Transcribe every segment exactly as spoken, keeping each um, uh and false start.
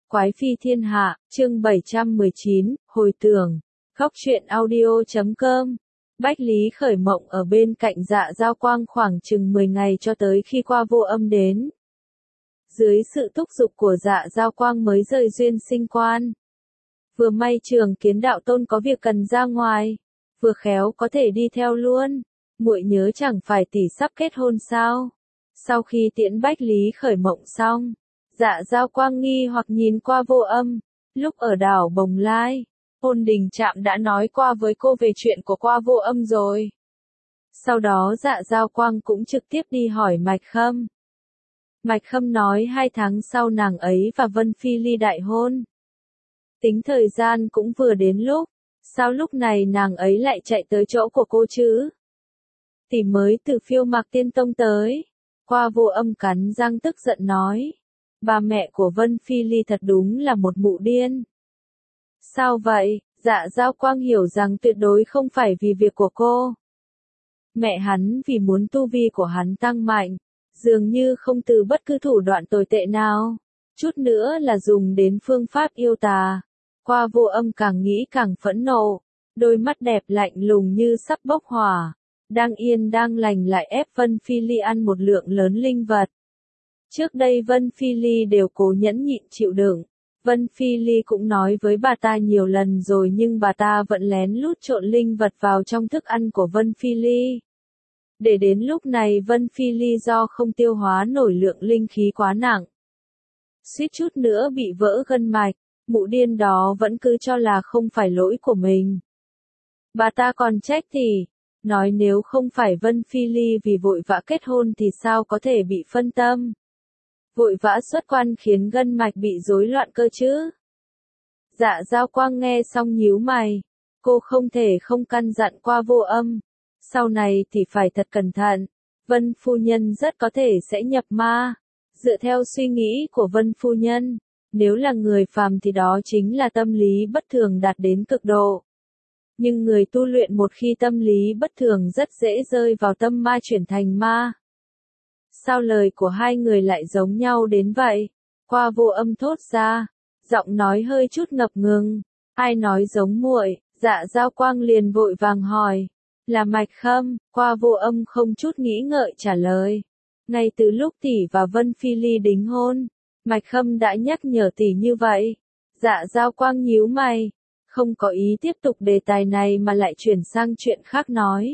Quái phi thiên hạ, chương bảy trăm mười chín, hồi tưởng. Góc truyện audio chấm com. Bách Lý khởi mộng ở bên cạnh Dạ Giao Quang khoảng chừng mười ngày cho tới khi qua Vô Âm đến. Dưới sự thúc giục của Dạ Giao Quang mới rời Duyên Sinh Quan. Vừa may Trường Kiến đạo tôn có việc cần ra ngoài, vừa khéo có thể đi theo luôn. Muội nhớ chẳng phải tỷ sắp kết hôn sao? Sau khi tiễn Bách Lý khởi mộng xong, Dạ Giao Quang nghi hoặc nhìn qua Vô Âm. Lúc ở đảo Bồng Lai, Ôn Đình Trạm đã nói qua với cô về chuyện của qua Vô Âm rồi. Sau đó Dạ Giao Quang cũng trực tiếp đi hỏi Mạch Khâm. Mạch Khâm nói hai tháng sau nàng ấy và Vân Phi Ly đại hôn. Tính thời gian cũng vừa đến lúc, sao lúc này nàng ấy lại chạy tới chỗ của cô chứ? Tỷ mới từ Phiêu Mạc Tiên Tông tới. Qua Vô Âm cắn răng tức giận nói. Bà mẹ của Vân Phi Ly thật đúng là một mụ điên. Sao vậy? Dạ Giao Quang hiểu rằng tuyệt đối không phải vì việc của cô. Mẹ hắn vì muốn tu vi của hắn tăng mạnh, dường như không từ bất cứ thủ đoạn tồi tệ nào, chút nữa là dùng đến phương pháp yêu tà. Qua Vô Âm càng nghĩ càng phẫn nộ, đôi mắt đẹp lạnh lùng như sắp bốc hỏa, đang yên đang lành lại ép Vân Phi Ly ăn một lượng lớn linh vật. Trước đây Vân Phi Ly đều cố nhẫn nhịn chịu đựng. Vân Phi Ly cũng nói với bà ta nhiều lần rồi nhưng bà ta vẫn lén lút trộn linh vật vào trong thức ăn của Vân Phi Ly. Để đến lúc này Vân Phi Ly do không tiêu hóa nổi lượng linh khí quá nặng, suýt chút nữa bị vỡ gân mạch, mụ điên đó vẫn cứ cho là không phải lỗi của mình. Bà ta còn trách thì, nói nếu không phải Vân Phi Ly vì vội vã kết hôn thì sao có thể bị phân tâm. Vội vã xuất quan khiến gân mạch bị rối loạn cơ chứ. Dạ Giao Quang nghe xong nhíu mày, cô không thể không căn dặn qua Vô Âm. Sau này thì phải thật cẩn thận, Vân Phu Nhân rất có thể sẽ nhập ma. Dựa theo suy nghĩ của Vân Phu Nhân, nếu là người phàm thì đó chính là tâm lý bất thường đạt đến cực độ. Nhưng người tu luyện một khi tâm lý bất thường rất dễ rơi vào tâm ma chuyển thành ma. Sao lời của hai người lại giống nhau đến vậy? Qua Vô Âm thốt ra, giọng nói hơi chút ngập ngừng. Ai nói giống muội? Dạ Giao Quang liền vội vàng hỏi. Là Mạch Khâm. Qua Vô Âm không chút nghĩ ngợi trả lời. Ngay từ lúc tỷ và Vân Phi Ly đính hôn, Mạch Khâm đã nhắc nhở tỷ như vậy. Dạ Giao Quang nhíu mày, không có ý tiếp tục đề tài này mà lại chuyển sang chuyện khác nói.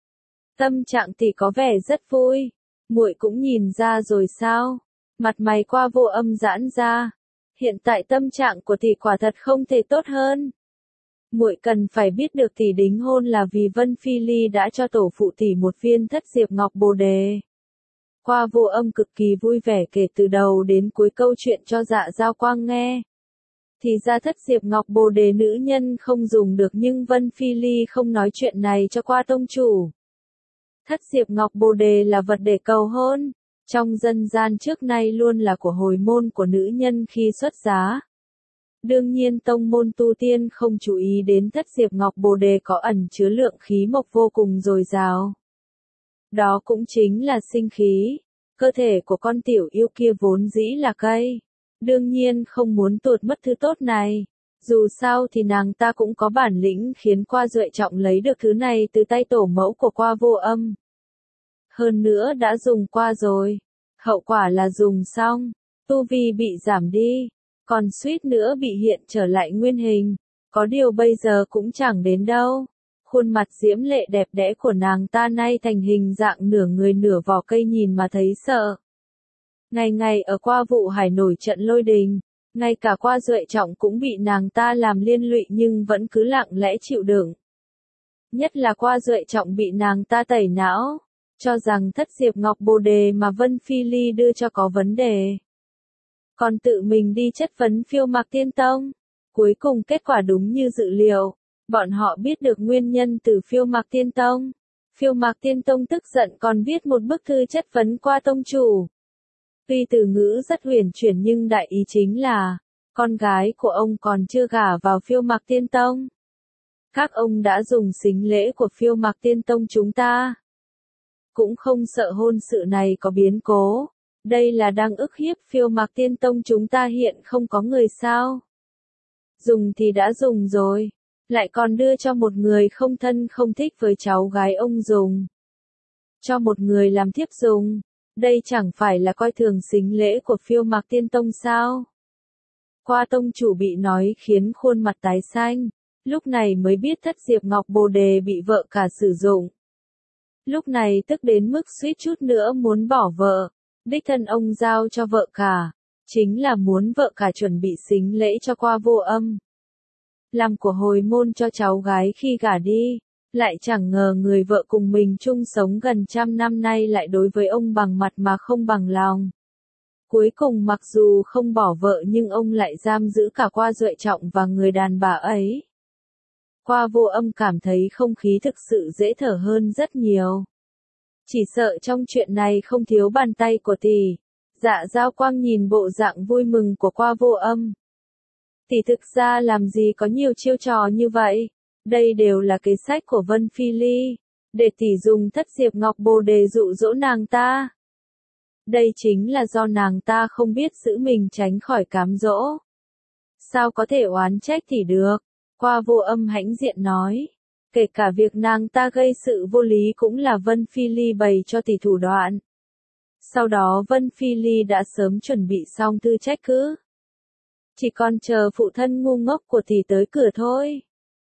Tâm trạng tỷ có vẻ rất vui. Muội cũng nhìn ra rồi sao? Mặt mày Qua Vô Âm giãn ra. Hiện tại tâm trạng của tỷ quả thật không thể tốt hơn. Muội cần phải biết được tỷ đính hôn là vì Vân Phi Ly đã cho tổ phụ tỷ một viên thất diệp ngọc bồ đề. Qua Vô Âm cực kỳ vui vẻ kể từ đầu đến cuối câu chuyện cho Dạ Giao Quang nghe. Thì ra thất diệp ngọc bồ đề nữ nhân không dùng được nhưng Vân Phi Ly không nói chuyện này cho Qua tông chủ. Thất diệp ngọc bồ đề là vật để cầu hôn, trong dân gian trước nay luôn là của hồi môn của nữ nhân khi xuất giá. Đương nhiên tông môn tu tiên không chú ý đến thất diệp ngọc bồ đề có ẩn chứa lượng khí mộc vô cùng dồi dào. Đó cũng chính là sinh khí. Cơ thể của con tiểu yêu kia vốn dĩ là cây. Đương nhiên không muốn tuột mất thứ tốt này. Dù sao thì nàng ta cũng có bản lĩnh khiến Qua Duệ Trọng lấy được thứ này từ tay tổ mẫu của Qua Vô Âm. Hơn nữa đã dùng qua rồi. Hậu quả là dùng xong, tu vi bị giảm đi, còn suýt nữa bị hiện trở lại nguyên hình. Có điều bây giờ cũng chẳng đến đâu. Khuôn mặt diễm lệ đẹp đẽ của nàng ta nay thành hình dạng nửa người nửa vỏ cây nhìn mà thấy sợ. Ngày ngày ở Qua Vụ Hải nổi trận lôi đình, ngay cả Qua Duệ Trọng cũng bị nàng ta làm liên lụy nhưng vẫn cứ lặng lẽ chịu đựng. Nhất là Qua Duệ Trọng bị nàng ta tẩy não, cho rằng thất diệp ngọc bồ đề mà Vân Phi Ly đưa cho có vấn đề. Còn tự mình đi chất vấn Phiêu Mạc Tiên Tông. Cuối cùng kết quả đúng như dự liệu, bọn họ biết được nguyên nhân từ Phiêu Mạc Tiên Tông. Phiêu Mạc Tiên Tông tức giận còn viết một bức thư chất vấn Qua tông chủ. Tuy từ ngữ rất huyền chuyển nhưng đại ý chính là, con gái của ông còn chưa gả vào Phiêu Mạc Tiên Tông. Các ông đã dùng sính lễ của Phiêu Mạc Tiên Tông chúng ta. Cũng không sợ hôn sự này có biến cố. Đây là đang ức hiếp Phiêu Mạc Tiên Tông chúng ta hiện không có người sao? Dùng thì đã dùng rồi, lại còn đưa cho một người không thân không thích với cháu gái ông dùng. Cho một người làm thiếp dùng, đây chẳng phải là coi thường sính lễ của Phiêu Mạc Tiên Tông sao? Qua tông chủ bị nói khiến khuôn mặt tái xanh, lúc này mới biết thất Diệp Ngọc Bồ Đề bị vợ cả sử dụng. Lúc này tức đến mức suýt chút nữa muốn bỏ vợ, đích thân ông giao cho vợ cả, chính là muốn vợ cả chuẩn bị sính lễ cho Qua Vô Âm. Làm của hồi môn cho cháu gái khi gả đi, lại chẳng ngờ người vợ cùng mình chung sống gần trăm năm nay lại đối với ông bằng mặt mà không bằng lòng. Cuối cùng mặc dù không bỏ vợ nhưng ông lại giam giữ cả Qua Duệ Trọng và người đàn bà ấy. Qua Vô Âm cảm thấy không khí thực sự dễ thở hơn rất nhiều. Chỉ sợ trong chuyện này không thiếu bàn tay của tỷ. Dạ Giao Quang nhìn bộ dạng vui mừng của Qua Vô Âm. Tỷ thực ra làm gì có nhiều chiêu trò như vậy, đây đều là kế sách của Vân Phi Ly, để tỷ dùng thất Diệp Ngọc Bồ Đề dụ dỗ nàng ta. Đây chính là do nàng ta không biết giữ mình tránh khỏi cám dỗ. Sao có thể oán trách tỷ được? Qua Vô Âm hãnh diện nói. Kể cả việc nàng ta gây sự vô lý cũng là Vân Phi Ly bày cho tỷ thủ đoạn. Sau đó Vân Phi Ly đã sớm chuẩn bị xong thư trách cứ. Chỉ còn chờ phụ thân ngu ngốc của tỷ tới cửa thôi.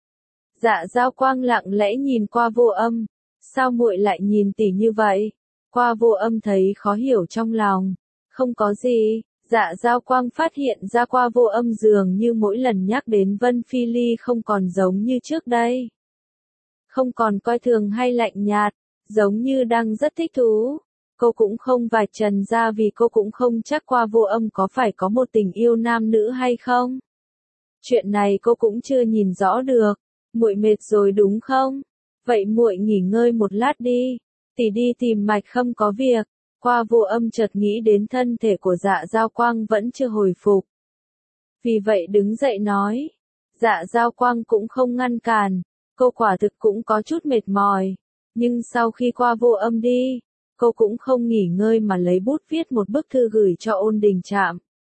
Dạ Giao Quang lặng lẽ nhìn Qua Vô Âm. Sao muội lại nhìn tỷ như vậy? Qua Vô Âm thấy khó hiểu trong lòng. Không có gì. Dạ Giao Quang phát hiện ra Qua Vô Âm dường như mỗi lần nhắc đến Vân Phi Ly không còn giống như trước đây. Không còn coi thường hay lạnh nhạt, giống như đang rất thích thú. Cô cũng không vạch trần ra vì cô cũng không chắc Qua Vô Âm có phải có một tình yêu nam nữ hay không. Chuyện này cô cũng chưa nhìn rõ được. Muội mệt rồi đúng không? Vậy muội nghỉ ngơi một lát đi. Tỷ đi tìm Mạch Khâm có việc. Qua Vô Âm chợt nghĩ đến thân thể của Dạ Giao Quang vẫn chưa hồi phục. Vì vậy đứng dậy nói. Dạ Giao Quang cũng không ngăn cản. Cô quả thực cũng có chút mệt mỏi. Nhưng sau khi Qua Vô Âm đi, cô cũng không nghỉ ngơi mà lấy bút viết một bức thư gửi cho Ôn Đình Trạm.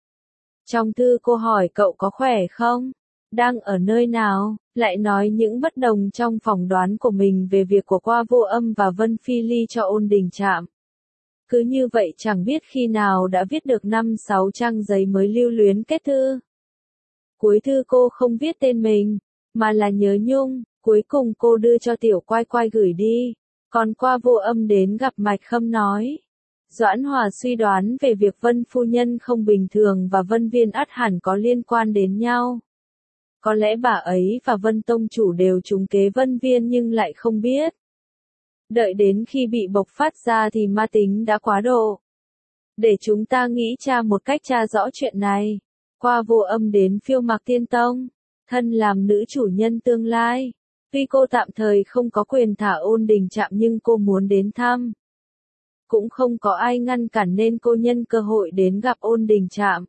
Trong thư cô hỏi cậu có khỏe không? Đang ở nơi nào? Lại nói những bất đồng trong phỏng đoán của mình về việc của Qua Vô Âm và Vân Phi Ly cho Ôn Đình Trạm. Cứ như vậy chẳng biết khi nào đã viết được năm sáu trang giấy mới lưu luyến kết thư. Cuối thư cô không viết tên mình, mà là nhớ nhung, cuối cùng cô đưa cho Tiểu Quai Quai gửi đi. Còn Qua Vô Âm đến gặp Mạch Khâm nói. Doãn Hòa suy đoán về việc Vân Phu Nhân không bình thường và Vân Viên ắt hẳn có liên quan đến nhau. Có lẽ bà ấy và Vân Tông Chủ đều trúng kế Vân Viên nhưng lại không biết. Đợi đến khi bị bộc phát ra thì ma tính đã quá độ. Để chúng ta nghĩ tra một cách tra rõ chuyện này. Qua Vô Âm đến Phiêu Mạc Tiên Tông, thân làm nữ chủ nhân tương lai. Tuy cô tạm thời không có quyền thả Ôn Đình Trạm nhưng cô muốn đến thăm. Cũng không có ai ngăn cản nên cô nhân cơ hội đến gặp Ôn Đình Trạm.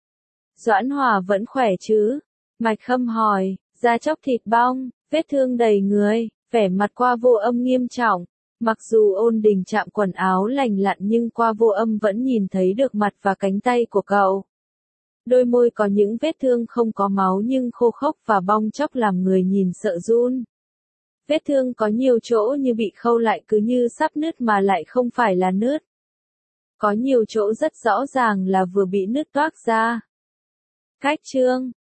Doãn Hòa vẫn khỏe chứ? Mạch Khâm hỏi, da chóc thịt bong, vết thương đầy người, vẻ mặt Qua Vô Âm nghiêm trọng. Mặc dù Ôn Đình Trạm quần áo lành lặn nhưng Qua Vô Âm vẫn nhìn thấy được mặt và cánh tay của cậu. Đôi môi có những vết thương không có máu nhưng khô khốc và bong chóc làm người nhìn sợ run. Vết thương có nhiều chỗ như bị khâu lại cứ như sắp nứt mà lại không phải là nứt. Có nhiều chỗ rất rõ ràng là vừa bị nứt toác ra. Cách chương